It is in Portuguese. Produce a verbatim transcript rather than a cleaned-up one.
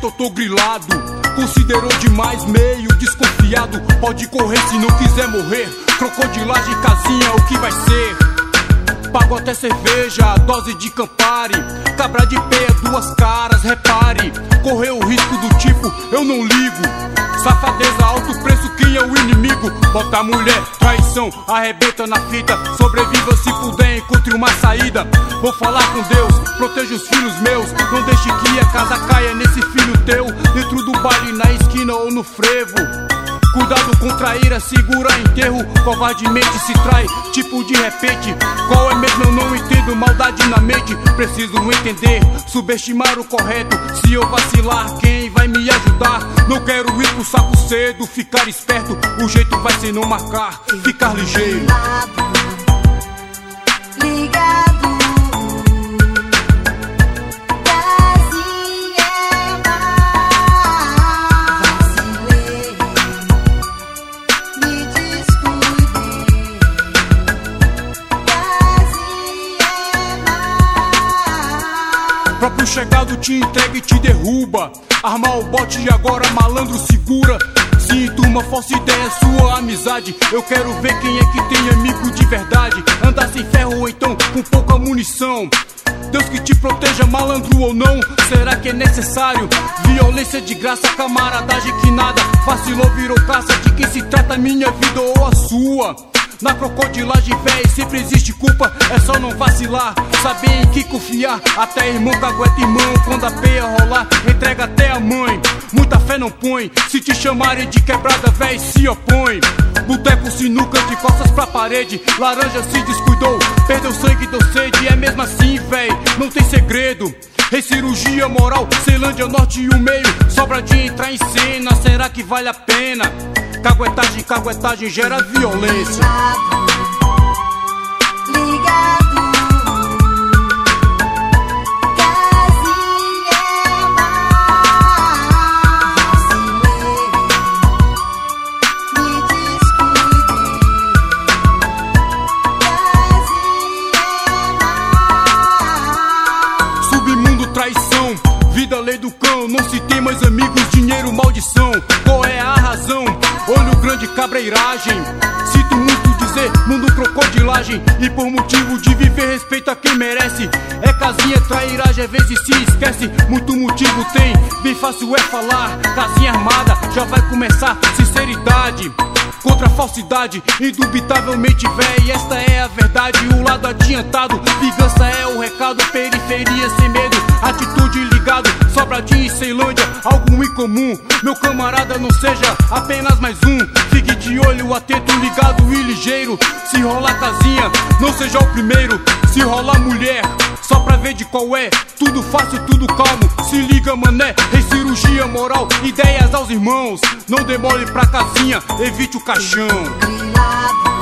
eu tô grilado. Considerou demais, meio desconfiado. Pode correr se não quiser morrer. Crocodilagem, casinha, o que vai ser? Pago até cerveja, dose de Campari. Cabra de pé, duas caras, repare. Correu o risco do tipo, eu não ligo. Safadeza, alto preço, quem é o inimigo? Bota a mulher, traição, arrebenta na fita. Sobreviva se puder, encontre uma saída. Vou falar com Deus, proteja os filhos meus. Não deixe que a casa caia nesse filho teu. Dentro do baile, na esquina ou no frevo. Cuidado com traíra, segura enterro. Covardemente se trai, tipo de repente. Qual é mesmo? Eu não entendo, maldade na mente. Preciso entender, subestimar o correto. Se eu vacilar, quem vai me ajudar? Não quero ir pro saco cedo, ficar esperto. O jeito vai ser não marcar, ficar ligeiro. Ligado. Próprio chegado te entrega e te derruba. Armar o bote e agora malandro segura. Se enturma, falsa ideia, sua amizade. Eu quero ver quem é que tem amigo de verdade. Andar sem ferro ou então com pouca munição. Deus que te proteja, malandro ou não. Será que é necessário? Violência de graça, camaradagem que nada. Vacilou, virou caça de quem se trata, minha vida ou a sua. Na crocodilagem, véi, sempre existe culpa. É só não vacilar, saber em que confiar. Até irmão cagueta irmão, quando a peia rolar, entrega até a mãe. Muita fé não põe, se te chamarem de quebrada, véi, se opõe. Boteco, sinuca, de costas pra parede. Laranja se descuidou, perdeu sangue, deu sede. É mesmo assim, véi, não tem segredo. Em cirurgia moral, Ceilândia, norte e o meio. Sobra de entrar em cena, será que vale a pena? Caguetagem, caguetagem gera violência. Ligado. Casinha vacilei, me descuidei. Casinha. Submundo, traição, vida, lei do cão. Não se tem mais amigos, dinheiro, maldição. Qual é a razão? Olho grande, cabreiragem. Sinto muito dizer, mundo crocodilagem. E por motivo de viver, respeita quem merece. É casinha, trairagem, às vezes se esquece. Muito motivo tem, bem fácil é falar. Casinha armada, já vai começar. Sinceridade contra a falsidade, indubitavelmente, véi, esta é a verdade. O lado adiantado, vingança é o recado. Periferia sem medo, atitude ligado. Sobradinho e Ceilândia, algo incomum. Meu camarada, não seja apenas mais um. Fique de olho, atento, ligado e ligeiro. Se rolar casinha, não seja o primeiro. Se rolar mulher, só pra ver de qual é. Tudo fácil, tudo calmo, se liga mané. Em cirurgia moral, ideias aos irmãos. Não demore pra casinha, evite o caixão. Grilado.